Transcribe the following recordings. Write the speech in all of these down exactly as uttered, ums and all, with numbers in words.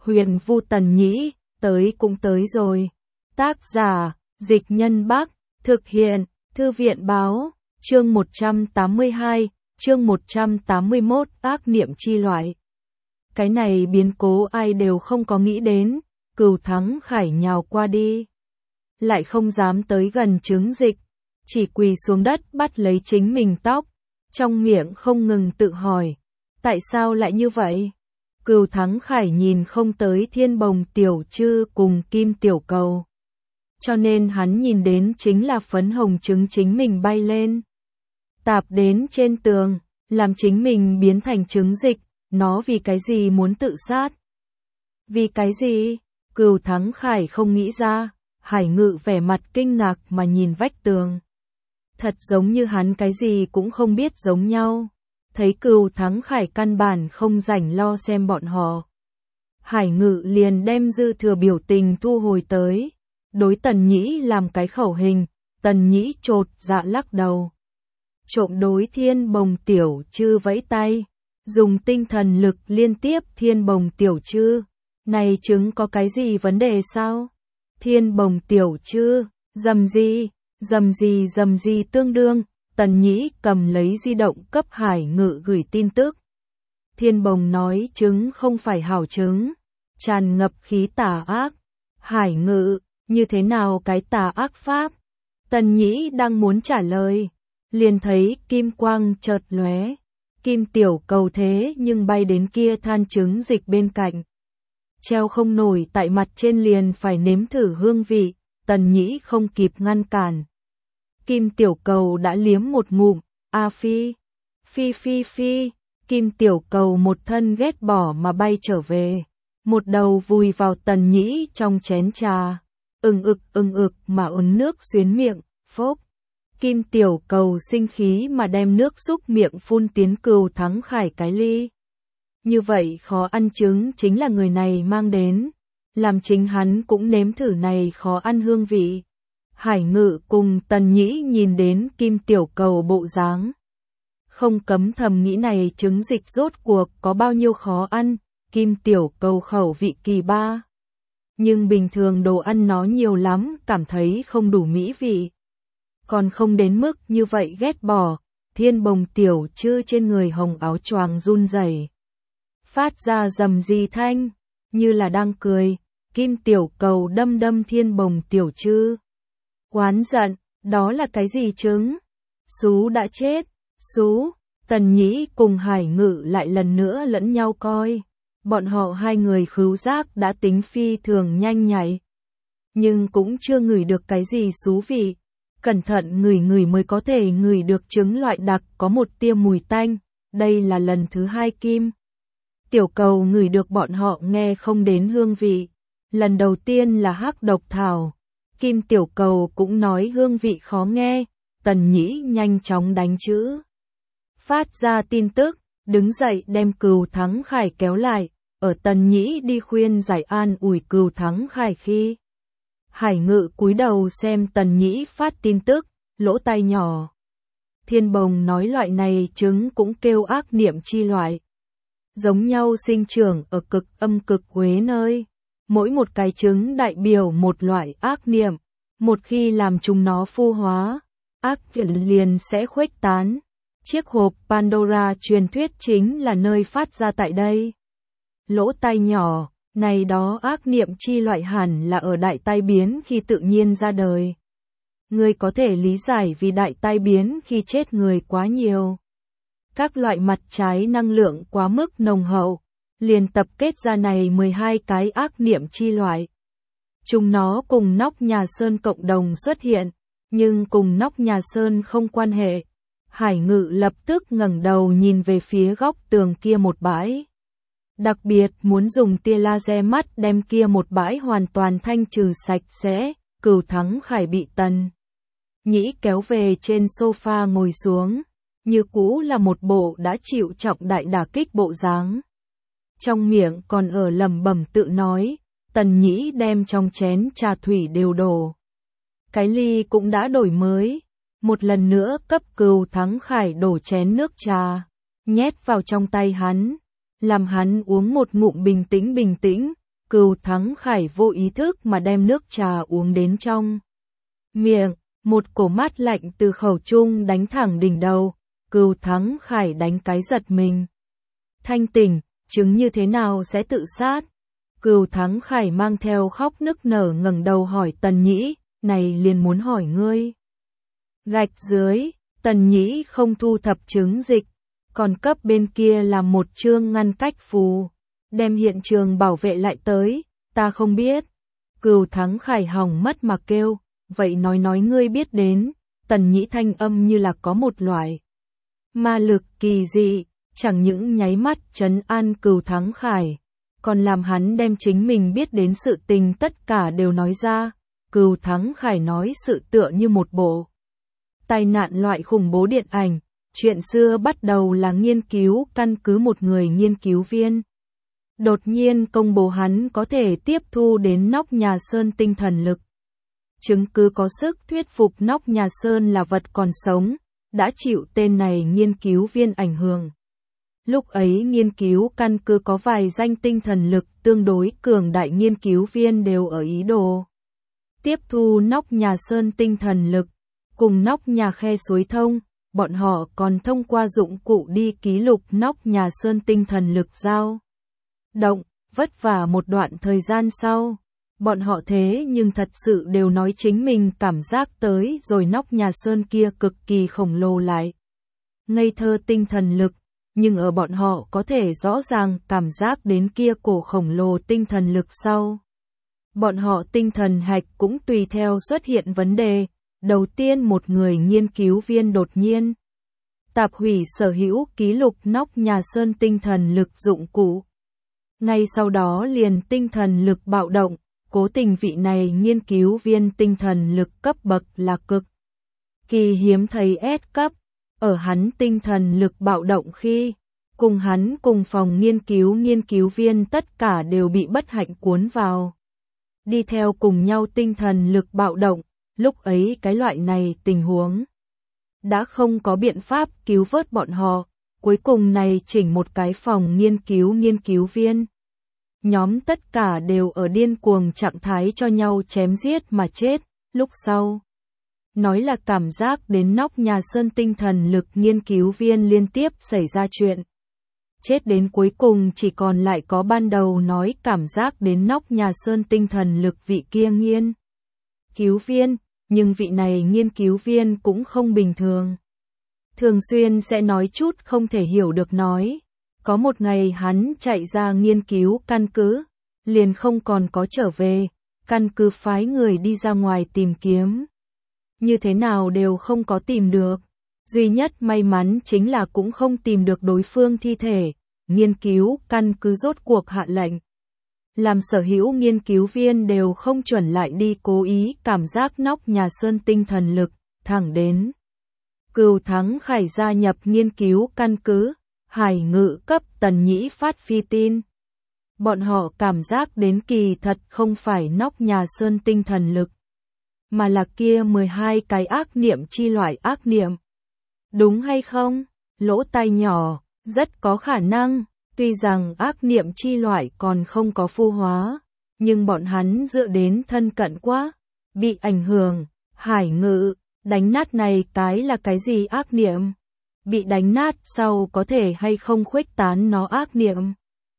Huyền Vu Tần Nhĩ, tới cũng tới rồi. Tác giả, Dịch Nhân Bắc, thực hiện, Thư viện Báo, chương một trăm tám mươi hai, chương một trăm tám mươi mốt, ác niệm chi loại. Cái này biến cố ai đều không có nghĩ đến, Cửu Thắng Khải nhào qua đi. Lại không dám tới gần Trứng Dịch, chỉ quỳ xuống đất bắt lấy chính mình tóc, trong miệng không ngừng tự hỏi, tại sao lại như vậy? Cửu Thắng Khải nhìn không tới Thiên Bồng Tiểu Trư cùng Kim Tiểu Cầu. Cho nên hắn nhìn đến chính là phấn hồng trứng chính mình bay lên. Tạp đến trên tường, làm chính mình biến thành Trứng Dịch, nó vì cái gì muốn tự sát? Vì cái gì? Cửu Thắng Khải không nghĩ ra, Hải Ngự vẻ mặt kinh ngạc mà nhìn vách tường. Thật giống như hắn cái gì cũng không biết giống nhau. Thấy Cửu Thắng Khải căn bản không rảnh lo xem bọn họ. Hải Ngự liền đem dư thừa biểu tình thu hồi tới. Đối Tần Nhĩ làm cái khẩu hình, Tần Nhĩ chột dạ lắc đầu. Trộm đối Thiên Bồng Tiểu Trư vẫy tay, dùng tinh thần lực liên tiếp Thiên Bồng Tiểu Trư. Này trứng có cái gì vấn đề sao? Thiên Bồng Tiểu Trư, dầm gì, dầm gì dầm gì tương đương. Tần Nhĩ cầm lấy di động cấp Hải Ngự gửi tin tức. Thiên Bồng nói trứng không phải hảo trứng, tràn ngập khí tà ác. Hải Ngự, như thế nào cái tà ác pháp? Tần Nhĩ đang muốn trả lời, liền thấy kim quang chợt lóe, Kim Tiểu Cầu thế nhưng bay đến kia than Trứng Dịch bên cạnh. Treo không nổi tại mặt trên liền phải nếm thử hương vị, Tần Nhĩ không kịp ngăn cản. Kim Tiểu Cầu đã liếm một ngụm, a phi, phi phi phi, Kim Tiểu Cầu một thân ghét bỏ mà bay trở về, một đầu vùi vào Tần Nhĩ trong chén trà, ừng ực ừng ực mà uốn nước xuyến miệng, phốc. Kim Tiểu Cầu sinh khí mà đem nước xúc miệng phun tiến Cửu Thắng Khải cái ly. Như vậy khó ăn trứng chính là người này mang đến, làm chính hắn cũng nếm thử này khó ăn hương vị. Hải Ngự cùng Tần Nhĩ nhìn đến Kim Tiểu Cầu bộ dáng, không cấm thầm nghĩ này trứng dịch rốt cuộc có bao nhiêu khó ăn. Kim Tiểu Cầu khẩu vị kỳ ba, nhưng bình thường đồ ăn nó nhiều lắm, cảm thấy không đủ mỹ vị, còn không đến mức như vậy ghét bỏ. Thiên Bồng Tiểu Trư trên người hồng áo choàng run rẩy, phát ra rầm rì thanh, như là đang cười. Kim Tiểu Cầu đâm đâm Thiên Bồng Tiểu Trư, oán giận, đó là cái gì trứng? Sú đã chết, sú. Tần Nhĩ cùng Hải Ngự lại lần nữa lẫn nhau coi, bọn họ hai người khứu giác đã tính phi thường nhanh nhạy, nhưng cũng chưa ngửi được cái gì xú vị. Cẩn thận ngửi ngửi mới có thể ngửi được trứng loại đặc có một tia mùi tanh. Đây là lần thứ hai Kim Tiểu Cầu ngửi được bọn họ nghe không đến hương vị. Lần đầu tiên là hắc độc thảo, Kim Tiểu Cầu cũng nói hương vị khó nghe. Tần Nhĩ nhanh chóng đánh chữ, phát ra tin tức, đứng dậy đem Cửu Thắng Khải kéo lại. Ở Tần Nhĩ đi khuyên giải an ủi Cửu Thắng Khải khi Hải Ngự cúi đầu xem Tần Nhĩ phát tin tức, lỗ tai nhỏ. Thiên Bồng nói loại này trứng cũng kêu ác niệm chi loại, giống nhau sinh trưởng ở cực âm cực uế nơi. Mỗi một cái trứng đại biểu một loại ác niệm, một khi làm chúng nó phu hóa, ác niệm liền sẽ khuếch tán. Chiếc hộp Pandora truyền thuyết chính là nơi phát ra tại đây. Lỗ tai nhỏ, này đó ác niệm chi loại hẳn là ở đại tai biến khi tự nhiên ra đời. Người có thể lý giải vì đại tai biến khi chết người quá nhiều, các loại mặt trái năng lượng quá mức nồng hậu, liền tập kết ra này mười hai cái ác niệm chi loại. Chúng nó cùng nóc nhà Sơn cộng đồng xuất hiện, nhưng cùng nóc nhà Sơn không quan hệ. Hải Ngự lập tức ngẩng đầu nhìn về phía góc tường kia một bãi. Đặc biệt muốn dùng tia laser mắt đem kia một bãi hoàn toàn thanh trừ sạch sẽ. Cửu Thắng Khải bị Tần Nhĩ kéo về trên sofa ngồi xuống, như cũ là một bộ đã chịu trọng đại đả kích bộ dáng. Trong miệng còn ở lẩm bẩm tự nói. Tần Nhĩ đem trong chén trà thủy đều đổ, cái ly cũng đã đổi mới, một lần nữa cấp Cửu Thắng Khải đổ chén nước trà, nhét vào trong tay hắn, làm hắn uống một ngụm bình tĩnh bình tĩnh. Cửu Thắng Khải vô ý thức mà đem nước trà uống đến trong miệng, một cổ mát lạnh từ khẩu trung đánh thẳng đỉnh đầu, Cửu Thắng Khải đánh cái giật mình. Thanh tỉnh, chứng như thế nào sẽ tự sát? Cửu Thắng Khải mang theo khóc nức nở ngẩng đầu hỏi Tần Nhĩ, này liền muốn hỏi ngươi. Gạch dưới, Tần Nhĩ không thu thập chứng dịch, còn cấp bên kia làm một chương ngăn cách phù, đem hiện trường bảo vệ lại tới, ta không biết. Cửu Thắng Khải hỏng mất mà kêu, vậy nói nói ngươi biết đến. Tần Nhĩ thanh âm như là có một loại ma lực kỳ dị, chẳng những nháy mắt trấn an Cửu Thắng Khải, còn làm hắn đem chính mình biết đến sự tình tất cả đều nói ra. Cửu Thắng Khải nói sự tựa như một bộ tai nạn loại khủng bố điện ảnh. Chuyện xưa bắt đầu là nghiên cứu căn cứ một người nghiên cứu viên. Đột nhiên công bố hắn có thể tiếp thu đến Nóc Nhà Sơn tinh thần lực. Chứng cứ có sức thuyết phục Nóc Nhà Sơn là vật còn sống, đã chịu tên này nghiên cứu viên ảnh hưởng. Lúc ấy nghiên cứu căn cứ có vài danh tinh thần lực tương đối cường đại nghiên cứu viên đều ở ý đồ tiếp thu Nóc Nhà Sơn tinh thần lực, cùng Nóc Nhà Khe Suối thông. Bọn họ còn thông qua dụng cụ đi ký lục Nóc Nhà Sơn tinh thần lực dao động, vất vả một đoạn thời gian sau. Bọn họ thế nhưng thật sự đều nói chính mình cảm giác tới rồi Nóc Nhà Sơn kia cực kỳ khổng lồ lại. Ngây thơ tinh thần lực, nhưng ở bọn họ có thể rõ ràng cảm giác đến kia cổ khổng lồ tinh thần lực sau. Bọn họ tinh thần hạch cũng tùy theo xuất hiện vấn đề. Đầu tiên một người nghiên cứu viên đột nhiên tạp hủy sở hữu ký lục Nóc Nhà Sơn tinh thần lực dụng cụ. Ngay sau đó liền tinh thần lực bạo động, cố tình vị này nghiên cứu viên tinh thần lực cấp bậc là cực kỳ hiếm thấy S cấp, ở hắn tinh thần lực bạo động khi, cùng hắn cùng phòng nghiên cứu nghiên cứu viên tất cả đều bị bất hạnh cuốn vào. Đi theo cùng nhau tinh thần lực bạo động. Lúc ấy cái loại này tình huống đã không có biện pháp cứu vớt bọn họ, cuối cùng này chỉnh một cái phòng nghiên cứu nghiên cứu viên. Nhóm tất cả đều ở điên cuồng trạng thái cho nhau chém giết mà chết, lúc sau. Nói là cảm giác đến Nóc Nhà Sơn tinh thần lực nghiên cứu viên liên tiếp xảy ra chuyện. Chết đến cuối cùng chỉ còn lại có ban đầu nói cảm giác đến Nóc Nhà Sơn tinh thần lực vị kia nghiên cứu viên. Nhưng vị này nghiên cứu viên cũng không bình thường. Thường xuyên sẽ nói chút không thể hiểu được nói. Có một ngày hắn chạy ra nghiên cứu căn cứ, liền không còn có trở về, căn cứ phái người đi ra ngoài tìm kiếm. Như thế nào đều không có tìm được. Duy nhất may mắn chính là cũng không tìm được đối phương thi thể. Nghiên cứu căn cứ rốt cuộc hạ lệnh. Làm sở hữu nghiên cứu viên đều không chuẩn lại đi cố ý cảm giác Nóc Nhà Sơn tinh thần lực, thẳng đến. Cửu Thắng Khải gia nhập nghiên cứu căn cứ, Hải Ngự cấp Tần Nhĩ phát phi tin. Bọn họ cảm giác đến kỳ thật không phải Nóc Nhà Sơn tinh thần lực, mà là kia mười hai cái ác niệm chi loại ác niệm. Đúng hay không? Lỗ tai nhỏ, rất có khả năng. Tuy rằng ác niệm chi loại còn không có phu hóa, nhưng bọn hắn dựa đến thân cận quá, bị ảnh hưởng. Hải Ngự, đánh nát này cái là cái gì ác niệm? Bị đánh nát sau có thể hay không khuếch tán nó ác niệm?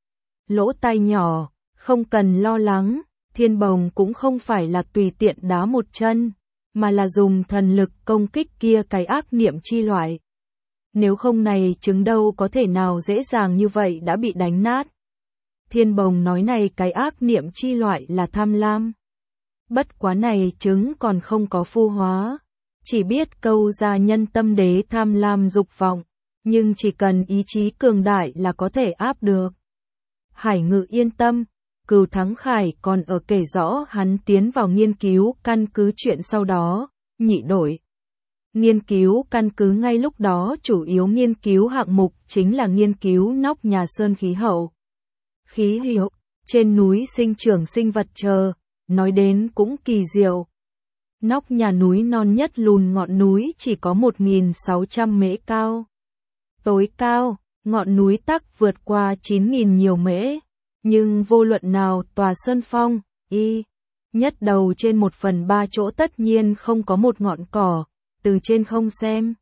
Lỗ tai nhỏ, không cần lo lắng, Thiên Bồng cũng không phải là tùy tiện đá một chân, mà là dùng thần lực công kích kia cái ác niệm chi loại. Nếu không này trứng đâu có thể nào dễ dàng như vậy đã bị đánh nát. Thiên Bồng nói này cái ác niệm chi loại là tham lam. Bất quá này trứng còn không có phu hóa, chỉ biết câu ra nhân tâm đế tham lam dục vọng, nhưng chỉ cần ý chí cường đại là có thể áp được. Hải Ngự yên tâm, Cửu Thắng Khải còn ở kể rõ hắn tiến vào nghiên cứu căn cứ chuyện sau đó, nhị đổi. Nghiên cứu căn cứ ngay lúc đó chủ yếu nghiên cứu hạng mục chính là nghiên cứu Nóc Nhà Sơn khí hậu. Khí hậu, trên núi sinh trưởng sinh vật chờ, nói đến cũng kỳ diệu. Nóc nhà núi non nhất lùn ngọn núi chỉ có một nghìn sáu trăm mễ cao. Tối cao, ngọn núi tắc vượt qua chín nghìn nhiều mễ. Nhưng vô luận nào tòa sơn phong, y nhất đầu trên một phần ba chỗ tất nhiên không có một ngọn cỏ, từ trên không xem.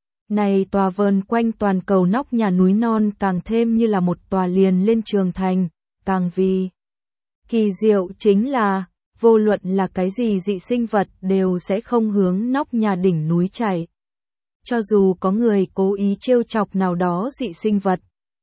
Này tòa vờn quanh toàn cầu nóc nhà núi non càng thêm như là một tòa liền lên trường thành, càng vì kỳ diệu chính là, vô luận là cái gì dị sinh vật đều sẽ không hướng nóc nhà đỉnh núi chạy. Cho dù có người cố ý trêu chọc nào đó dị sinh vật,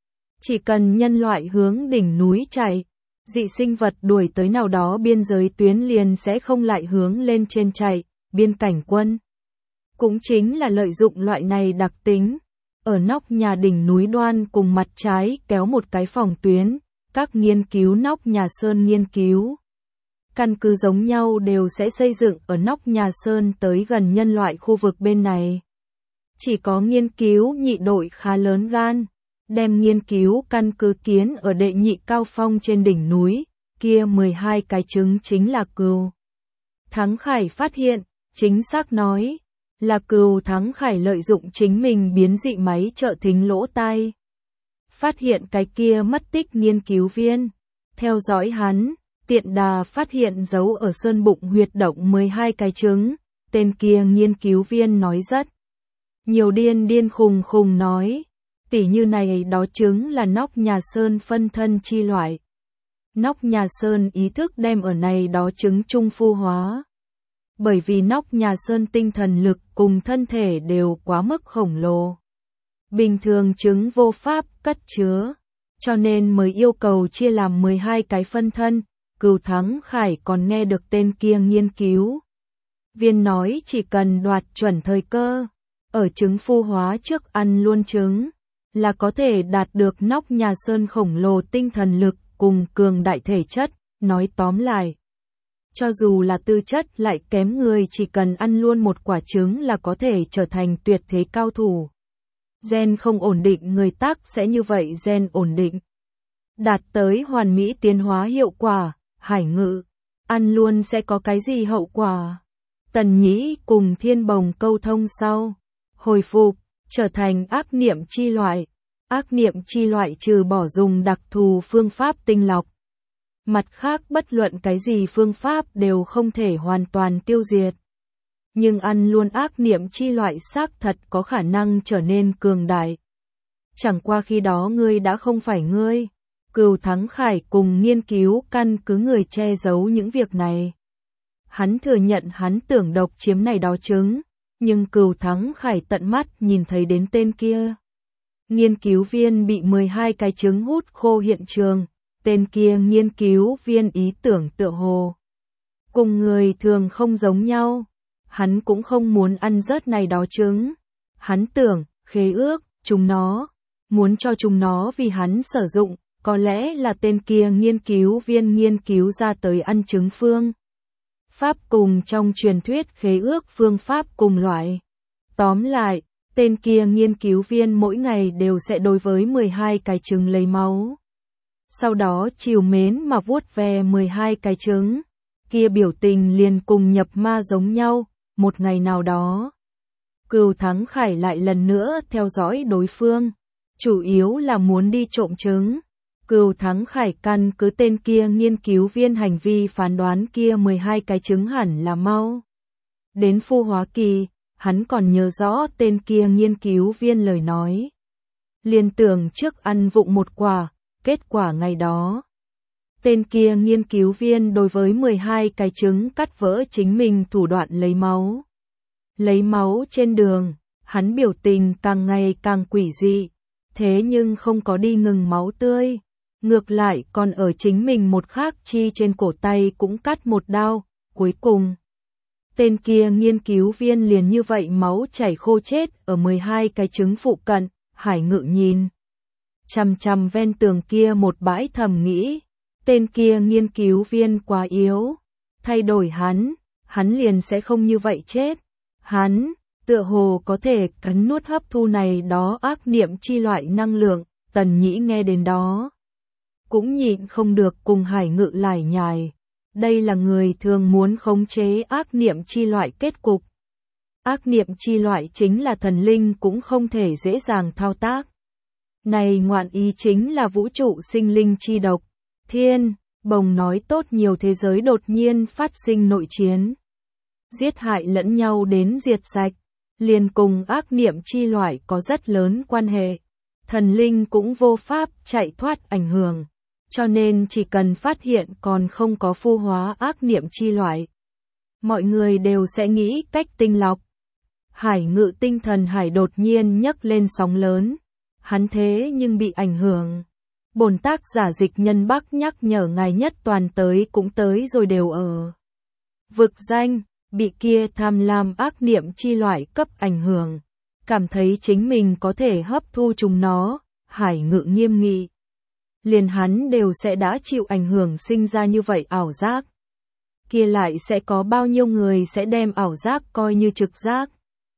chỉ cần nhân loại hướng đỉnh núi chạy, dị sinh vật đuổi tới nào đó biên giới tuyến liền sẽ không lại hướng lên trên chạy, biên cảnh quân. Cũng chính là lợi dụng loại này đặc tính, ở nóc nhà đỉnh núi đoan cùng mặt trái kéo một cái phòng tuyến, các nghiên cứu nóc nhà sơn nghiên cứu. Căn cứ giống nhau đều sẽ xây dựng ở nóc nhà sơn tới gần nhân loại khu vực bên này. Chỉ có nghiên cứu nhị đội khá lớn gan, đem nghiên cứu căn cứ kiến ở đệ nhị cao phong trên đỉnh núi, kia mười hai cái trứng chính là cừu. Thắng Khải phát hiện, chính xác nói, là cừu Thắng Khải lợi dụng chính mình biến dị máy trợ thính lỗ tai. Phát hiện cái kia mất tích nghiên cứu viên, theo dõi hắn, tiện đà phát hiện dấu ở sơn bụng huyệt động mười hai cái trứng, tên kia nghiên cứu viên nói rất nhiều điên điên khùng khùng nói, tỉ như này đó trứng là nóc nhà sơn phân thân chi loại. Nóc nhà sơn ý thức đem ở này đó trứng trung phu hóa. Bởi vì nóc nhà sơn tinh thần lực cùng thân thể đều quá mức khổng lồ. Bình thường trứng vô pháp cất chứa, cho nên mới yêu cầu chia làm mười hai cái phân thân, Cừu Thắng Khải còn nghe được tên kia nghiên cứu viên nói chỉ cần đoạt chuẩn thời cơ, ở trứng phu hóa trước ăn luôn trứng, là có thể đạt được nóc nhà sơn khổng lồ tinh thần lực cùng cường đại thể chất, nói tóm lại. Cho dù là tư chất lại kém người chỉ cần ăn luôn một quả trứng là có thể trở thành tuyệt thế cao thủ. Gen không ổn định người tác sẽ như vậy gen ổn định. Đạt tới hoàn mỹ tiến hóa hiệu quả, Hải Ngự, ăn luôn sẽ có cái gì hậu quả? Tần Nhĩ cùng Thiên Bồng câu thông sau, hồi phục, trở thành ác niệm chi loại. Ác niệm chi loại trừ bỏ dùng đặc thù phương pháp tinh lọc. Mặt khác bất luận cái gì phương pháp đều không thể hoàn toàn tiêu diệt. Nhưng ăn luôn ác niệm chi loại xác thật có khả năng trở nên cường đại. Chẳng qua khi đó ngươi đã không phải ngươi. Cừu Thắng Khải cùng nghiên cứu căn cứ người che giấu những việc này. Hắn thừa nhận hắn tưởng độc chiếm này đó trứng, nhưng Cừu Thắng Khải tận mắt nhìn thấy đến tên kia. Nghiên cứu viên bị mười hai cái trứng hút khô hiện trường, tên kia nghiên cứu viên ý tưởng tựa hồ. Cùng người thường không giống nhau, hắn cũng không muốn ăn rớt này đó trứng. Hắn tưởng, khế ước, chúng nó, muốn cho chúng nó vì hắn sử dụng, có lẽ là tên kia nghiên cứu viên nghiên cứu ra tới ăn trứng phương. Pháp cùng trong truyền thuyết khế ước phương pháp cùng loại. Tóm lại, tên kia nghiên cứu viên mỗi ngày đều sẽ đối với mười hai cái trứng lấy máu. Sau đó chiều mến mà vuốt ve mười hai cái trứng, kia biểu tình liền cùng nhập ma giống nhau, một ngày nào đó. Cừu Thắng Khải lại lần nữa theo dõi đối phương, chủ yếu là muốn đi trộm trứng. Cừu Thắng Khải căn cứ tên kia nghiên cứu viên hành vi phán đoán kia mười hai cái trứng hẳn là mau. Đến phu hóa kỳ, hắn còn nhớ rõ tên kia nghiên cứu viên lời nói. Liên tưởng trước ăn vụng một quả, kết quả ngày đó. Tên kia nghiên cứu viên đối với mười hai cái trứng cắt vỡ chính mình thủ đoạn lấy máu. Lấy máu trên đường, hắn biểu tình càng ngày càng quỷ dị, thế nhưng không có đi ngừng máu tươi. Ngược lại còn ở chính mình một khác chi trên cổ tay cũng cắt một đao, cuối cùng. Tên kia nghiên cứu viên liền như vậy máu chảy khô chết ở mười hai cái trứng phụ cận, Hải Ngự nhìn. Chằm chằm ven tường kia một bãi thầm nghĩ, tên kia nghiên cứu viên quá yếu, thay đổi hắn, hắn liền sẽ không như vậy chết. Hắn, tựa hồ có thể cắn nuốt hấp thu này đó ác niệm chi loại năng lượng, Tần Nhĩ nghe đến đó. Cũng nhịn không được cùng Hải Ngự lải nhải. Đây là người thường muốn khống chế ác niệm chi loại kết cục. Ác niệm chi loại chính là thần linh cũng không thể dễ dàng thao tác. Này ngoạn ý chính là vũ trụ sinh linh chi độc. Thiên, bồng nói tốt nhiều thế giới đột nhiên phát sinh nội chiến. Giết hại lẫn nhau đến diệt sạch, liền cùng ác niệm chi loại có rất lớn quan hệ. Thần linh cũng vô pháp chạy thoát ảnh hưởng, cho nên chỉ cần phát hiện còn không có phu hóa ác niệm chi loại, mọi người đều sẽ nghĩ cách tinh lọc. Hải Ngự tinh thần hải đột nhiên nhấc lên sóng lớn, hắn thế nhưng bị ảnh hưởng. Bổn tác giả Dịch Nhân Bắc nhắc nhở ngài nhất toàn tới cũng tới rồi đều ở vực danh, bị kia tham lam ác niệm chi loại cấp ảnh hưởng, cảm thấy chính mình có thể hấp thu chúng nó. Hải Ngự nghiêm nghị, liền hắn đều sẽ đã chịu ảnh hưởng sinh ra như vậy ảo giác, kia lại sẽ có bao nhiêu người sẽ đem ảo giác coi như trực giác.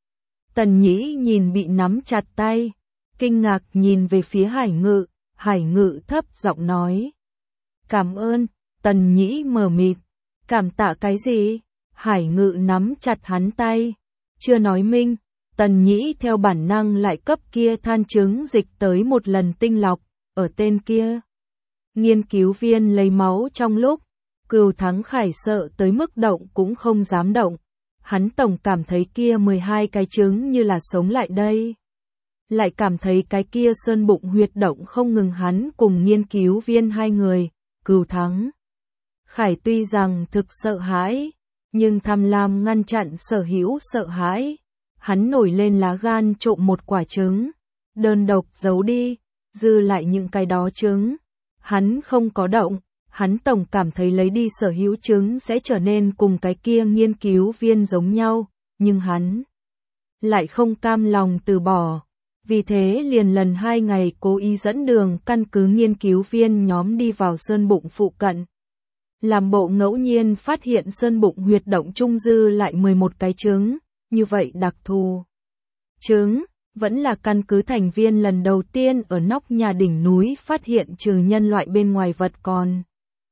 Tần Nhĩ nhìn bị nắm chặt tay, kinh ngạc nhìn về phía Hải Ngự. Hải Ngự thấp giọng nói, cảm ơn. Tần Nhĩ mờ mịt, cảm tạ cái gì? Hải Ngự nắm chặt hắn tay, chưa nói minh. Tần Nhĩ theo bản năng lại cấp kia than trứng dịch tới một lần tinh lọc. Ở tên kia nghiên cứu viên lấy máu trong lúc, Cửu Thắng Khải sợ tới mức động cũng không dám động. Hắn tổng cảm thấy kia mười hai cái trứng như là sống lại đây. Lại cảm thấy cái kia sơn bụng huyệt động không ngừng. Hắn cùng nghiên cứu viên hai người, Cửu Thắng Khải tuy rằng thực sợ hãi, nhưng tham lam ngăn chặn sở hữu sợ hãi. Hắn nổi lên lá gan trộm một quả trứng, đơn độc giấu đi, dư lại những cái đó trứng. Hắn không có động, hắn tổng cảm thấy lấy đi sở hữu trứng sẽ trở nên cùng cái kia nghiên cứu viên giống nhau, nhưng hắn lại không cam lòng từ bỏ. Vì thế liền lần hai ngày cố ý dẫn đường căn cứ nghiên cứu viên nhóm đi vào sơn bụng phụ cận. Làm bộ ngẫu nhiên phát hiện sơn bụng huyệt động trung dư lại mười một cái trứng, như vậy đặc thù trứng, vẫn là căn cứ thành viên lần đầu tiên ở nóc nhà đỉnh núi phát hiện trừ nhân loại bên ngoài vật còn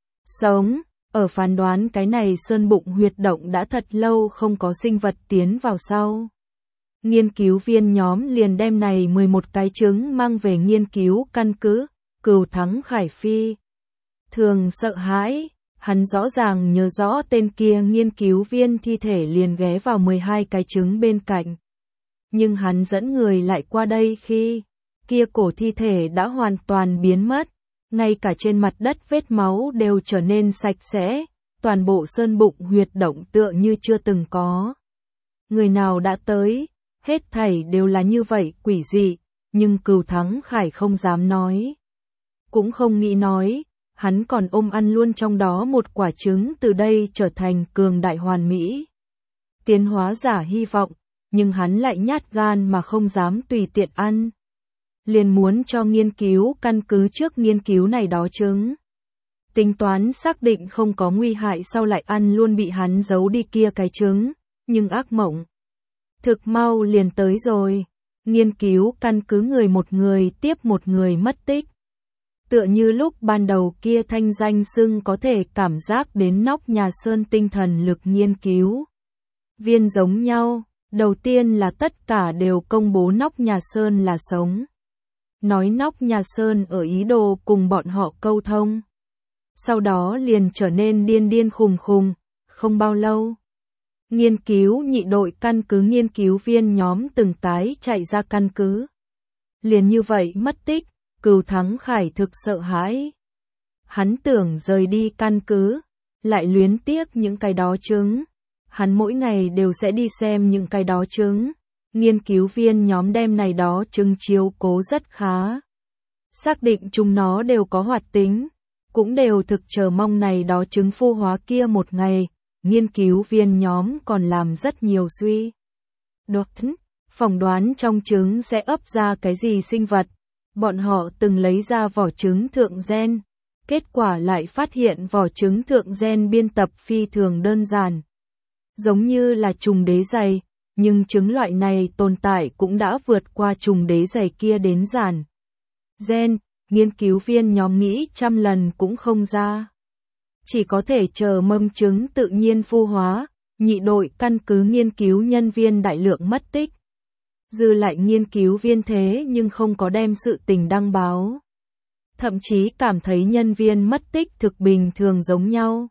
sống. Ở phán đoán cái này sơn bụng huyệt động đã thật lâu không có sinh vật tiến vào sau. Nghiên cứu viên nhóm liền đem này mười một cái trứng mang về nghiên cứu căn cứ. Cửu Thắng Khải phi thường sợ hãi, hắn rõ ràng nhớ rõ tên kia nghiên cứu viên thi thể liền ghé vào mười hai cái trứng bên cạnh. Nhưng hắn dẫn người lại qua đây khi kia cổ thi thể đã hoàn toàn biến mất, ngay cả trên mặt đất vết máu đều trở nên sạch sẽ, toàn bộ sơn bụng huyệt động tựa như chưa từng có người nào đã tới. Hết thảy đều là như vậy quỷ dị, nhưng Cửu Thắng Khải không dám nói, cũng không nghĩ nói. Hắn còn ôm ăn luôn trong đó một quả trứng, từ đây trở thành cường đại hoàn mỹ tiến hóa giả hy vọng, nhưng hắn lại nhát gan mà không dám tùy tiện ăn. Liền muốn cho nghiên cứu căn cứ trước nghiên cứu này đó trứng. Tính toán xác định không có nguy hại sau lại ăn luôn bị hắn giấu đi kia cái trứng, nhưng ác mộng thực mau liền tới rồi. Nghiên cứu căn cứ người một người tiếp một người mất tích. Tựa như lúc ban đầu kia thanh danh xưng có thể cảm giác đến nóc nhà sơn tinh thần lực nghiên cứu viên giống nhau. Đầu tiên là tất cả đều công bố nóc nhà sơn là sống. Nói nóc nhà sơn ở ý đồ cùng bọn họ câu thông. Sau đó liền trở nên điên điên khùng khùng. Không bao lâu, nghiên cứu nhị đội căn cứ nghiên cứu viên nhóm từng tái chạy ra căn cứ. Liền như vậy mất tích. Cửu Thắng Khải thực sợ hãi. Hắn tưởng rời đi căn cứ, lại luyến tiếc những cái đó trứng. Hắn mỗi ngày đều sẽ đi xem những cái đó trứng. Nghiên cứu viên nhóm đem này đó trứng chiếu cố rất khá. Xác định chúng nó đều có hoạt tính, cũng đều thực chờ mong này đó trứng phu hóa kia một ngày. Nghiên cứu viên nhóm còn làm rất nhiều suy đoán, phỏng đoán trong trứng sẽ ấp ra cái gì sinh vật. Bọn họ từng lấy ra vỏ trứng thượng gen, kết quả lại phát hiện vỏ trứng thượng gen biên tập phi thường đơn giản, giống như là trùng đế giày, nhưng trứng loại này tồn tại cũng đã vượt qua trùng đế giày kia đến giản gen. Nghiên cứu viên nhóm nghĩ trăm lần cũng không ra, chỉ có thể chờ mâm trứng tự nhiên phu hóa. Nhị đội căn cứ nghiên cứu nhân viên đại lượng mất tích. Dư lại nghiên cứu viên thế nhưng không có đem sự tình đăng báo. thậm chí cảm thấy nhân viên mất tích thực bình thường giống nhau.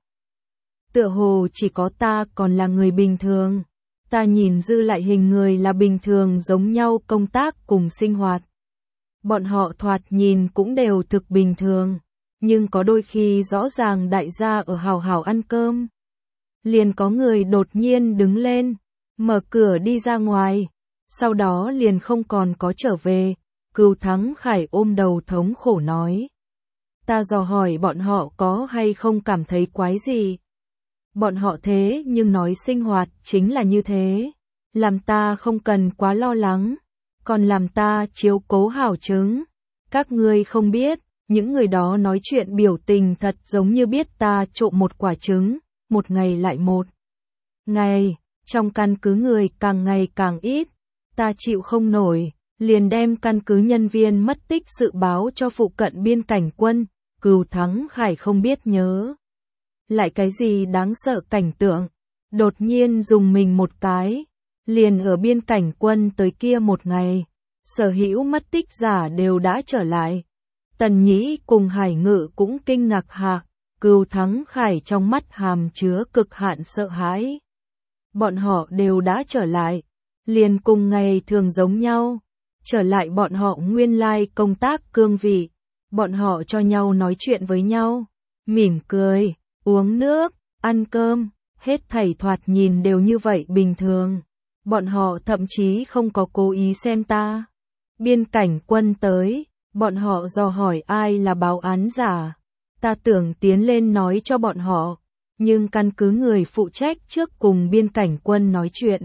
Tựa hồ chỉ có ta còn là người bình thường. Ta nhìn dư lại hình người là bình thường giống nhau công tác cùng sinh hoạt. Bọn họ thoạt nhìn cũng đều thực bình thường, nhưng có đôi khi rõ ràng đại gia ở hào hào ăn cơm. Liền có người đột nhiên đứng lên, mở cửa đi ra ngoài, sau đó liền không còn có trở về. Cửu Thắng Khải ôm đầu thống khổ nói. Ta dò hỏi bọn họ có hay không cảm thấy quái gì. Bọn họ thế nhưng nói sinh hoạt chính là như thế, làm ta không cần quá lo lắng, còn làm ta chiếu cố hảo trứng. Các ngươi không biết, những người đó nói chuyện biểu tình thật giống như biết ta trộm một quả trứng, một ngày lại một ngày, trong căn cứ người càng ngày càng ít, ta chịu không nổi, liền đem căn cứ nhân viên mất tích sự báo cho phụ cận biên cảnh quân. Cửu Thắng Khải không biết nhớ lại cái gì đáng sợ cảnh tượng, đột nhiên dùng mình một cái, liền ở biên cảnh quân tới kia một ngày, sở hữu mất tích giả đều đã trở lại. Tần Nhĩ cùng Hải Ngự cũng kinh ngạc hạ, Cửu Thắng Khải trong mắt hàm chứa cực hạn sợ hãi. Bọn họ đều đã trở lại, liền cùng ngày thường giống nhau, trở lại bọn họ nguyên lai công tác cương vị, bọn họ cho nhau nói chuyện với nhau, mỉm cười, uống nước, ăn cơm, hết thảy thoạt nhìn đều như vậy bình thường. Bọn họ thậm chí không có cố ý xem ta. Biên cảnh quân tới, bọn họ dò hỏi ai là báo án giả. Ta tưởng tiến lên nói cho bọn họ, nhưng căn cứ người phụ trách trước cùng biên cảnh quân nói chuyện.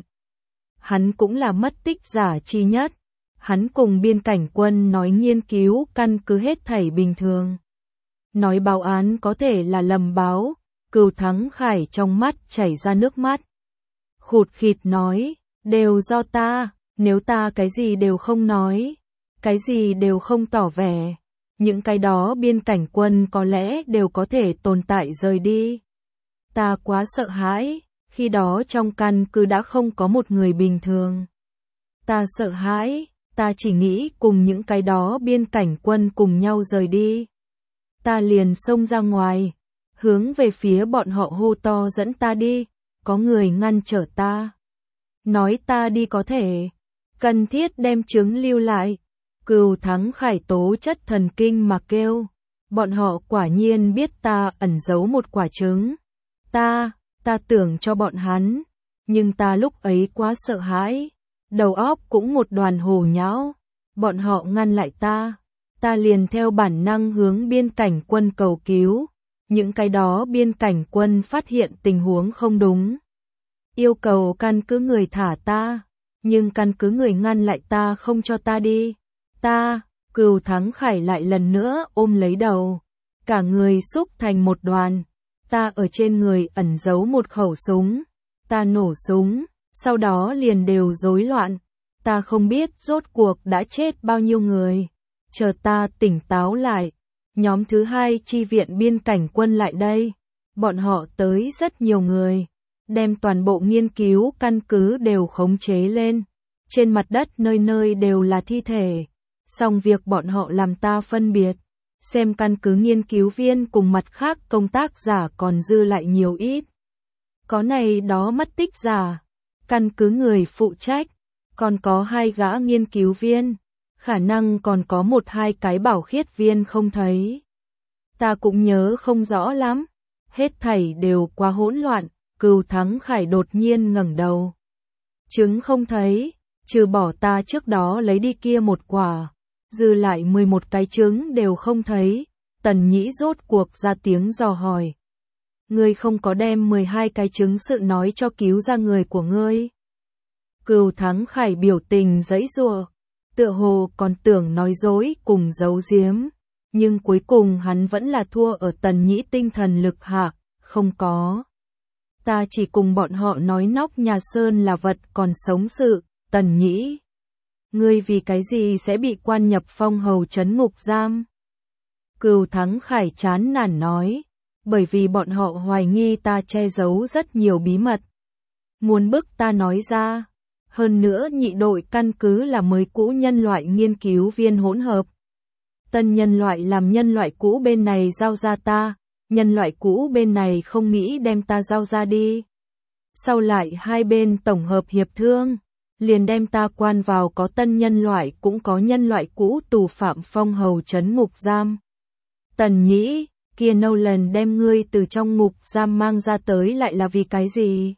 Hắn cũng là mất tích giả chi nhất. Hắn cùng biên cảnh quân nói nghiên cứu căn cứ hết thảy bình thường. Nói báo án có thể là lầm báo. Cửu Thắng Khải trong mắt chảy ra nước mắt. Khụt khịt nói, đều do ta, nếu ta cái gì đều không nói, cái gì đều không tỏ vẻ, những cái đó biên cảnh quân có lẽ đều có thể tồn tại rời đi. Ta quá sợ hãi, khi đó trong căn cứ đã không có một người bình thường. Ta sợ hãi, ta chỉ nghĩ cùng những cái đó biên cảnh quân cùng nhau rời đi. Ta liền xông ra ngoài, hướng về phía bọn họ hô to dẫn ta đi, có người ngăn trở ta. Nói ta đi có thể, cần thiết đem trứng lưu lại. Cửu Thắng Khải tố chất thần kinh mà kêu, bọn họ quả nhiên biết ta ẩn giấu một quả trứng. Ta, ta tưởng cho bọn hắn, nhưng ta lúc ấy quá sợ hãi, đầu óc cũng một đoàn hồ nhão, bọn họ ngăn lại ta, ta liền theo bản năng hướng biên cảnh quân cầu cứu. Những cái đó biên cảnh quân phát hiện tình huống không đúng, yêu cầu căn cứ người thả ta, nhưng căn cứ người ngăn lại ta không cho ta đi. Ta, Cửu Thắng Khải lại lần nữa ôm lấy đầu, cả người xúc thành một đoàn. Ta ở trên người ẩn giấu một khẩu súng, ta nổ súng, sau đó liền đều rối loạn. Ta không biết rốt cuộc đã chết bao nhiêu người. Chờ ta tỉnh táo lại, nhóm thứ hai chi viện biên cảnh quân lại đây, bọn họ tới rất nhiều người, đem toàn bộ nghiên cứu căn cứ đều khống chế lên, trên mặt đất nơi nơi đều là thi thể, xong việc bọn họ làm ta phân biệt, xem căn cứ nghiên cứu viên cùng mặt khác công tác giả còn dư lại nhiều ít. Có này đó mất tích giả, căn cứ người phụ trách, còn có hai gã nghiên cứu viên. Khả năng còn có một hai cái bảo khiết viên không thấy. Ta cũng nhớ không rõ lắm. Hết thảy đều quá hỗn loạn. Cửu Thắng Khải đột nhiên ngẩng đầu. Trứng không thấy, trừ bỏ ta trước đó lấy đi kia một quả. Dư lại mười một cái trứng đều không thấy. Tần Nhĩ rốt cuộc ra tiếng dò hỏi. Ngươi không có đem mười hai cái trứng sự nói cho cứu ra người của ngươi. Cửu Thắng Khải biểu tình giãy giụa. Tựa hồ còn tưởng nói dối cùng giấu giếm, nhưng cuối cùng hắn vẫn là thua ở Tần Nhĩ tinh thần lực hạ, không có. Ta chỉ cùng bọn họ nói nóc nhà sơn là vật còn sống sự. Tần Nhĩ, ngươi vì cái gì sẽ bị quan nhập phong hầu trấn ngục giam? Cửu Thắng Khải chán nản nói, bởi vì bọn họ hoài nghi ta che giấu rất nhiều bí mật, muốn bức ta nói ra. Hơn nữa nhị đội căn cứ là mới cũ nhân loại nghiên cứu viên hỗn hợp. tân nhân loại làm nhân loại cũ bên này giao ra ta, nhân loại cũ bên này không nghĩ đem ta giao ra đi. Sau lại hai bên tổng hợp hiệp thương, liền đem ta quan vào có tân nhân loại cũng có nhân loại cũ tù phạm phong hầu trấn ngục giam. Tần Nhĩ, kia Nolan đem ngươi từ trong ngục giam mang ra tới lại là vì cái gì?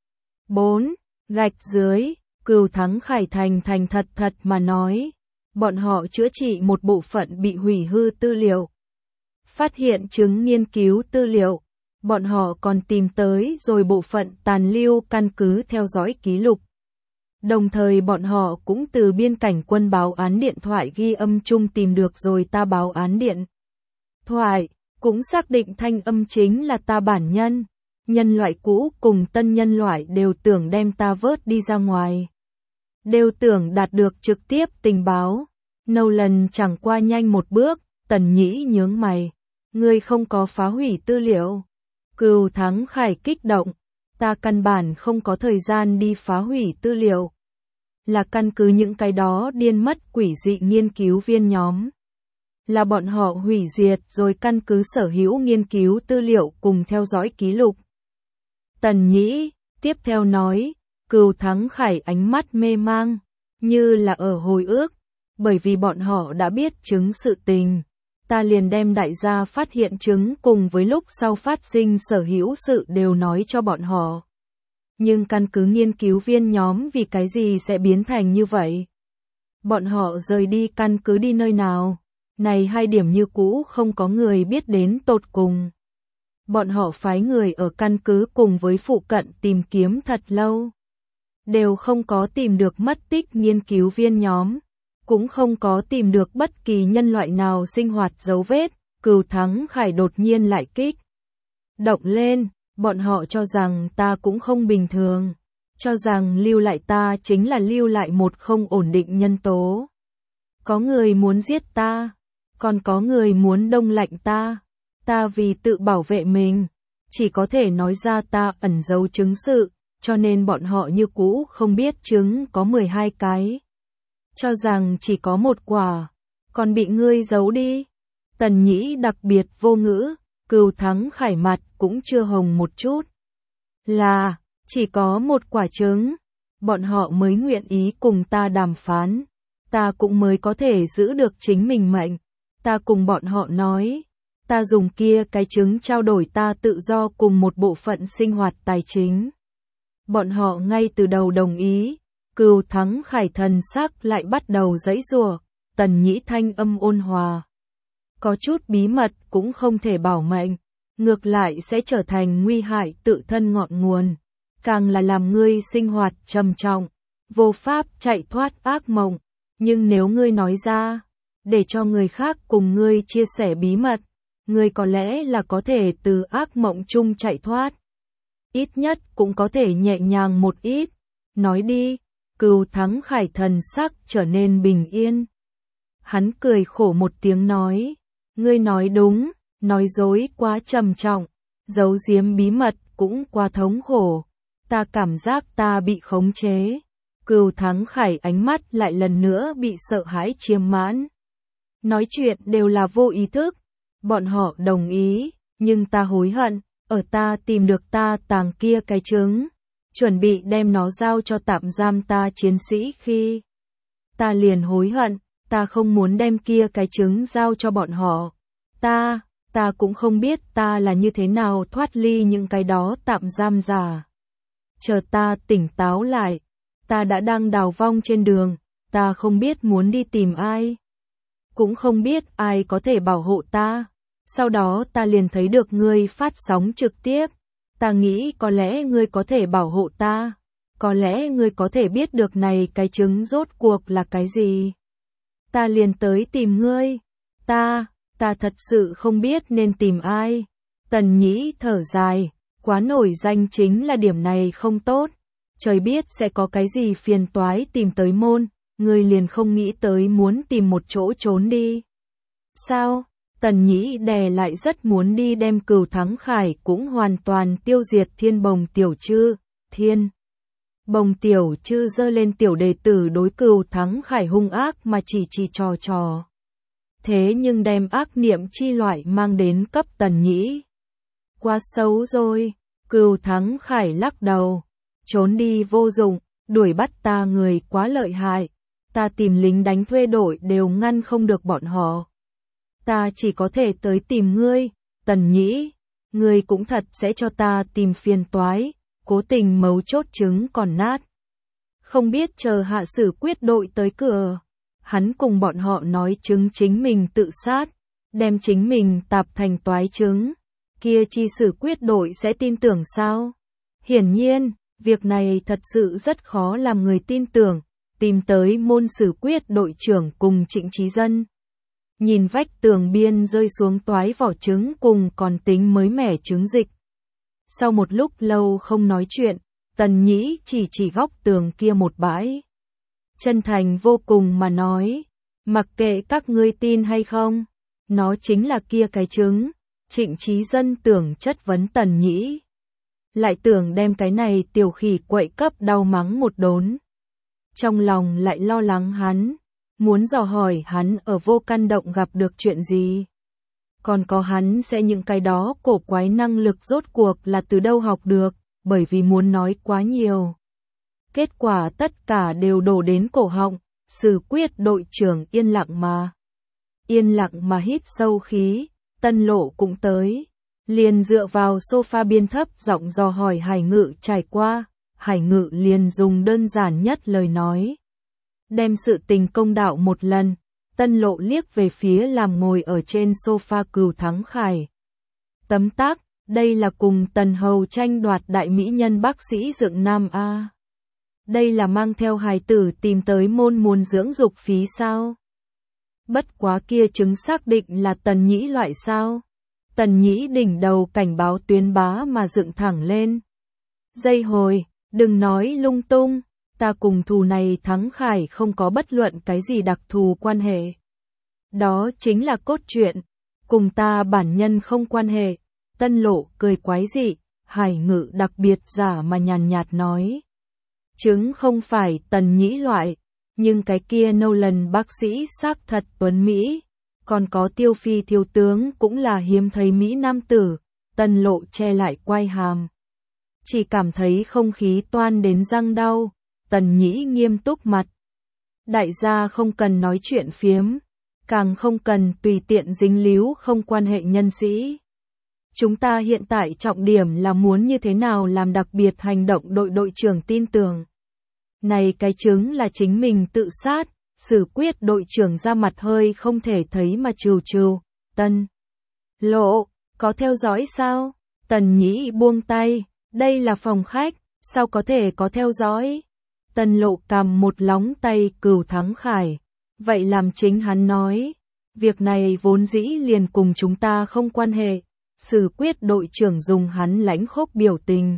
bốn. Gạch dưới, Cửu Thắng Khải thành thành thật thật mà nói, bọn họ chữa trị một bộ phận bị hủy hư tư liệu. Phát hiện chứng nghiên cứu tư liệu, bọn họ còn tìm tới rồi bộ phận tàn lưu căn cứ theo dõi ký lục. Đồng thời bọn họ cũng từ biên cảnh quân báo án điện thoại ghi âm chung tìm được rồi ta báo án điện thoại, cũng xác định thanh âm chính là ta bản nhân. Nhân loại cũ cùng tân nhân loại đều tưởng đem ta vớt đi ra ngoài. Đều tưởng đạt được trực tiếp tình báo. Nolan chẳng qua nhanh một bước, Tần Nhĩ nhướng mày. Ngươi không có phá hủy tư liệu. Cửu Thắng Khải kích động. Ta căn bản không có thời gian đi phá hủy tư liệu. Là căn cứ những cái đó điên mất quỷ dị nghiên cứu viên nhóm. Là bọn họ hủy diệt rồi căn cứ sở hữu nghiên cứu tư liệu cùng theo dõi ký lục. Tần Nhĩ, tiếp theo nói, Cửu Thắng Khải ánh mắt mê mang, như là ở hồi ức, bởi vì bọn họ đã biết chứng sự tình. Ta liền đem đại gia phát hiện chứng cùng với lúc sau phát sinh sở hữu sự đều nói cho bọn họ. Nhưng căn cứ nghiên cứu viên nhóm vì cái gì sẽ biến thành như vậy? Bọn họ rời đi căn cứ đi nơi nào? Này hai điểm như cũ không có người biết đến tột cùng. Bọn họ phái người ở căn cứ cùng với phụ cận tìm kiếm thật lâu. Đều không có tìm được mất tích nghiên cứu viên nhóm. Cũng không có tìm được bất kỳ nhân loại nào sinh hoạt dấu vết. Cửu Thắng Khải đột nhiên lại kích động lên. Bọn họ cho rằng ta cũng không bình thường. Cho rằng lưu lại ta chính là lưu lại một không ổn định nhân tố. Có người muốn giết ta. Còn có người muốn đông lạnh ta. Ta vì tự bảo vệ mình, chỉ có thể nói ra ta ẩn giấu chứng sự, cho nên bọn họ như cũ không biết trứng có mười hai cái. Cho rằng chỉ có một quả, còn bị ngươi giấu đi. Tần Nhĩ đặc biệt vô ngữ, Cửu Thắng Khải mặt cũng chưa hồng một chút. Là, chỉ có một quả trứng, bọn họ mới nguyện ý cùng ta đàm phán, ta cũng mới có thể giữ được chính mình mệnh. Ta cùng bọn họ nói, ta dùng kia cái trứng trao đổi ta tự do cùng một bộ phận sinh hoạt tài chính. Bọn họ ngay từ đầu đồng ý, Cửu Thắng Khải thần sắc lại bắt đầu giãy giụa, Tần Nhĩ thanh âm ôn hòa. Có chút bí mật cũng không thể bảo mệnh, ngược lại sẽ trở thành nguy hại tự thân ngọn nguồn, càng là làm ngươi sinh hoạt trầm trọng, vô pháp chạy thoát ác mộng, nhưng nếu ngươi nói ra, để cho người khác cùng ngươi chia sẻ bí mật, ngươi có lẽ là có thể từ ác mộng chung chạy thoát. Ít nhất cũng có thể nhẹ nhàng một ít. Nói đi, Cửu Thắng Khải thần sắc trở nên bình yên. Hắn cười khổ một tiếng nói, ngươi nói đúng, nói dối quá trầm trọng, giấu giếm bí mật cũng quá thống khổ. Ta cảm giác ta bị khống chế. Cửu Thắng Khải ánh mắt lại lần nữa bị sợ hãi chiếm mãn. Nói chuyện đều là vô ý thức. Bọn họ đồng ý, nhưng ta hối hận, ở ta tìm được ta tàng kia cái trứng, chuẩn bị đem nó giao cho tạm giam ta chiến sĩ khi. Ta liền hối hận, ta không muốn đem kia cái trứng giao cho bọn họ. Ta, ta cũng không biết ta là như thế nào thoát ly những cái đó tạm giam giả. Chờ ta tỉnh táo lại, ta đã đang đào vong trên đường, ta không biết muốn đi tìm ai. Cũng không biết ai có thể bảo hộ ta. Sau đó ta liền thấy được ngươi phát sóng trực tiếp. Ta nghĩ có lẽ ngươi có thể bảo hộ ta. Có lẽ ngươi có thể biết được này cái trứng rốt cuộc là cái gì. Ta liền tới tìm ngươi. Ta, ta thật sự không biết nên tìm ai. Tần Nhĩ thở dài, quá nổi danh chính là điểm này không tốt. Trời biết sẽ có cái gì phiền toái tìm tới môn, ngươi liền không nghĩ tới muốn tìm một chỗ trốn đi. Sao? Tần Nhĩ đè lại rất muốn đi đem Cửu Thắng Khải cũng hoàn toàn tiêu diệt Thiên Bồng Tiểu Trư. Thiên Bồng Tiểu Trư giơ lên tiểu đệ tử đối Cửu Thắng Khải hung ác mà chỉ chỉ trò trò. thế nhưng đem ác niệm chi loại mang đến cấp Tần Nhĩ. Quá xấu rồi, Cửu Thắng Khải lắc đầu, trốn đi vô dụng, đuổi bắt ta người quá lợi hại, ta tìm lính đánh thuê đội đều ngăn không được bọn họ. Ta chỉ có thể tới tìm ngươi, Tần Nhĩ, ngươi cũng thật sẽ cho ta tìm phiền toái, cố tình mấu chốt trứng còn nát. Không biết chờ Hạ Sử Quyết đội tới cửa, hắn cùng bọn họ nói trứng chính mình tự sát, đem chính mình tạp thành toái trứng, kia chi Sử Quyết đội sẽ tin tưởng sao? Hiển nhiên, việc này thật sự rất khó làm người tin tưởng, tìm tới môn Sử Quyết đội trưởng cùng Trịnh Chí Dân. Nhìn vách tường biên rơi xuống toái vỏ trứng cùng còn tính mới mẻ trứng dịch. Sau một lúc lâu không nói chuyện, Tần Nhĩ chỉ chỉ góc tường kia một bãi. Chân thành vô cùng mà nói, mặc kệ các ngươi tin hay không, nó chính là kia cái trứng. Trịnh Chí Dân tưởng chất vấn Tần Nhĩ, lại tưởng đem cái này tiểu khỉ quậy cấp đau mắng một đốn. Trong lòng lại lo lắng hắn, muốn dò hỏi hắn ở Vô Căn Động gặp được chuyện gì. Còn có hắn sẽ những cái đó cổ quái năng lực rốt cuộc là từ đâu học được, bởi vì muốn nói quá nhiều. Kết quả tất cả đều đổ đến cổ họng, Sử Quyết đội trưởng yên lặng mà. Yên lặng mà hít sâu khí, Tân Lộ cũng tới. Liền dựa vào sofa biên thấp giọng dò hỏi Hải Ngự trải qua, Hải Ngự liền dùng đơn giản nhất lời nói. Đem sự tình công đạo một lần, Tân Lộ liếc về phía làm ngồi ở trên sofa Cửu Thắng Khải. Tấm tắc, đây là cùng Tần Hầu tranh đoạt đại mỹ nhân bác sĩ Dượng Nam A. Đây là mang theo hài tử tìm tới môn muốn dưỡng dục phí sao? Bất quá kia chứng xác định là Tần Nhĩ loại sao? Tần Nhĩ đỉnh đầu cảnh báo tuyến bá mà dựng thẳng lên. Dây hồi, đừng nói lung tung, ta cùng thù này Thắng Khải không có bất luận cái gì đặc thù quan hệ. Đó chính là cốt truyện, cùng ta bản nhân không quan hệ. Tân Lộ cười quái dị, Hải Ngự đặc biệt giả mà nhàn nhạt nói. Chứng không phải Tần Nhĩ loại, nhưng cái kia nâu lần bác sĩ xác thật tuấn Mỹ, còn có Tiêu Phi thiếu tướng cũng là hiếm thấy Mỹ nam tử. Tân Lộ che lại quai hàm, chỉ cảm thấy không khí toan đến răng đau. Tần Nhĩ nghiêm túc mặt. Đại gia không cần nói chuyện phiếm, càng không cần tùy tiện dính líu không quan hệ nhân sĩ. Chúng ta hiện tại trọng điểm là muốn như thế nào làm đặc biệt hành động đội đội trưởng tin tưởng. Này cái chứng là chính mình tự sát, Sử Quyết đội trưởng ra mặt hơi không thể thấy mà trừ trừ. Tân Lộ, có theo dõi sao? Tần Nhĩ buông tay, đây là phòng khách, sao có thể có theo dõi? Tân Lộ cầm một lóng tay Cửu Thắng Khải, vậy làm chính hắn nói, việc này vốn dĩ liền cùng chúng ta không quan hệ. Sử Quyết đội trưởng dùng hắn lãnh khốc biểu tình,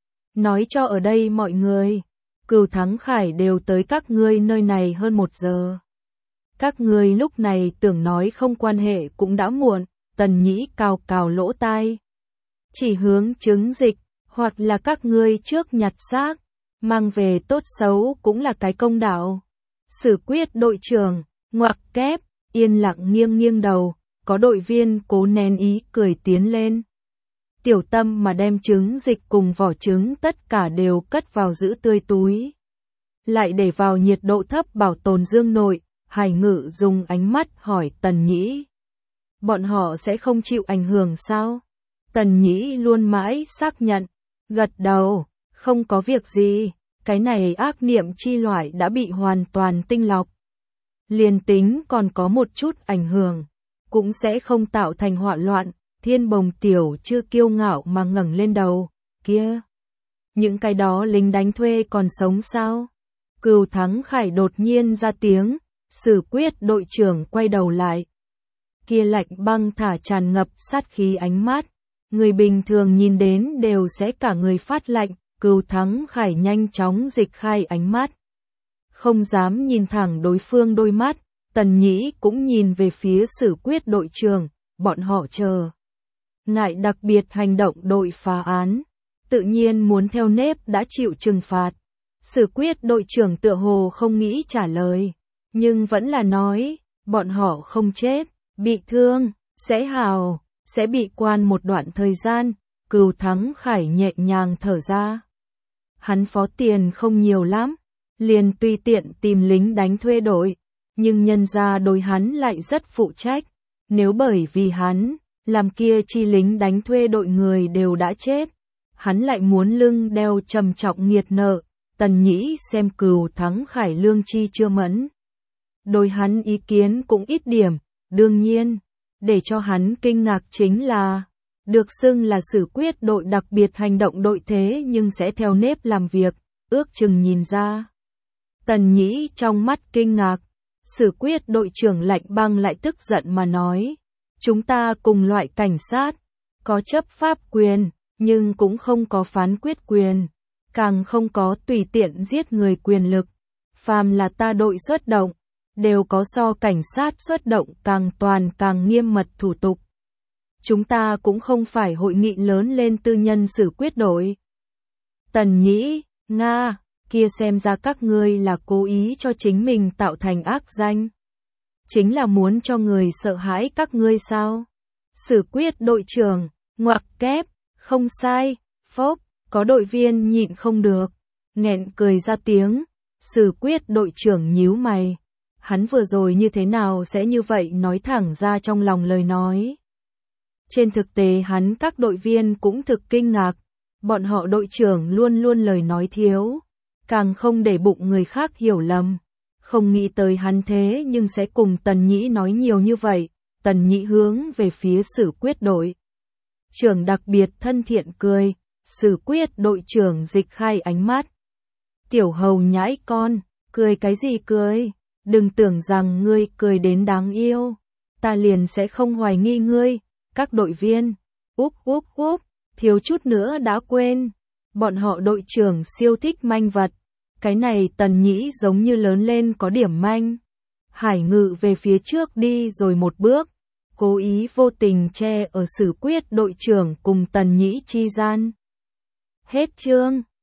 nói cho ở đây mọi người, Cửu Thắng Khải đều tới các ngươi nơi này hơn một giờ. Các ngươi lúc này tưởng nói không quan hệ cũng đã muộn. Tần Nhĩ cào cào lỗ tai, chỉ hướng chứng dịch, hoặc là các ngươi trước nhặt xác, mang về tốt xấu cũng là cái công đạo. Sử Quyết đội trưởng, ngoặc kép, yên lặng nghiêng nghiêng đầu, có đội viên cố nén ý cười tiến lên. Tiểu tâm mà đem trứng dịch cùng vỏ trứng tất cả đều cất vào giữ tươi túi. Lại để vào nhiệt độ thấp bảo tồn dương nội. Hải Ngự dùng ánh mắt hỏi Tần Nhĩ. Bọn họ sẽ không chịu ảnh hưởng sao? Tần Nhĩ luôn mãi xác nhận, gật đầu, không có việc gì, cái này ác niệm chi loại đã bị hoàn toàn tinh lọc. Liền tính còn có một chút ảnh hưởng, cũng sẽ không tạo thành họa loạn. Thiên Bồng Tiểu chưa kiêu ngạo mà ngẩng lên đầu, kia. Những cái đó lính đánh thuê còn sống sao? Cửu Thắng Khải đột nhiên ra tiếng, Sử Quyết đội trưởng quay đầu lại. Kia lạnh băng thả tràn ngập sát khí ánh mắt, người bình thường nhìn đến đều sẽ cả người phát lạnh. Cửu Thắng Khải nhanh chóng dịch khai ánh mắt, không dám nhìn thẳng đối phương đôi mắt. Tần Nhĩ cũng nhìn về phía Sử Quyết đội trưởng, bọn họ chờ ngại đặc biệt hành động đội phá án, tự nhiên muốn theo nếp đã chịu trừng phạt. Sử Quyết đội trưởng tựa hồ không nghĩ trả lời, nhưng vẫn là nói, bọn họ không chết, bị thương, sẽ hào, sẽ bị quan một đoạn thời gian, Cửu Thắng Khải nhẹ nhàng thở ra. Hắn phó tiền không nhiều lắm, liền tùy tiện tìm lính đánh thuê đội, nhưng nhân ra đối hắn lại rất phụ trách, nếu bởi vì hắn, làm kia chi lính đánh thuê đội người đều đã chết, hắn lại muốn lưng đeo trầm trọng nghiệt nợ, Tần Nhĩ xem Cửu Thắng Khải lương chi chưa mẫn. Đối hắn ý kiến cũng ít điểm, đương nhiên, để cho hắn kinh ngạc chính là, được xưng là Sử Quyết đội đặc biệt hành động đội thế nhưng sẽ theo nếp làm việc, ước chừng nhìn ra. Tần Nhĩ trong mắt kinh ngạc, Sử Quyết đội trưởng lạnh băng lại tức giận mà nói, chúng ta cùng loại cảnh sát, có chấp pháp quyền, nhưng cũng không có phán quyết quyền, càng không có tùy tiện giết người quyền lực, phàm là ta đội xuất động, đều có so cảnh sát xuất động càng toàn càng nghiêm mật thủ tục. Chúng ta cũng không phải hội nghị lớn lên tư nhân Sử Quyết đội. Tần Nhĩ, Nga, kia xem ra các ngươi là cố ý cho chính mình tạo thành ác danh. Chính là muốn cho người sợ hãi các ngươi sao? Sử Quyết đội trưởng, ngoặc kép, không sai, phốc, có đội viên nhịn không được, nghẹn cười ra tiếng, Sử Quyết đội trưởng nhíu mày. Hắn vừa rồi như thế nào sẽ như vậy nói thẳng ra trong lòng lời nói. Trên thực tế hắn các đội viên cũng thực kinh ngạc, bọn họ đội trưởng luôn luôn lời nói thiếu, càng không để bụng người khác hiểu lầm, không nghĩ tới hắn thế nhưng sẽ cùng Tần Nhĩ nói nhiều như vậy. Tần Nhĩ hướng về phía Sử Quyết đội trưởng đặc biệt thân thiện cười, Sử Quyết đội trưởng dịch khai ánh mắt. Tiểu hầu nhãi con, cười cái gì cười, đừng tưởng rằng ngươi cười đến đáng yêu, ta liền sẽ không hoài nghi ngươi. Các đội viên, úp úp úp, thiếu chút nữa đã quên, bọn họ đội trưởng siêu thích manh vật, cái này Tần Nhĩ giống như lớn lên có điểm manh. Hải Ngự về phía trước đi rồi một bước, cố ý vô tình che ở Sử Quyết đội trưởng cùng Tần Nhĩ chi gian. Hết chương.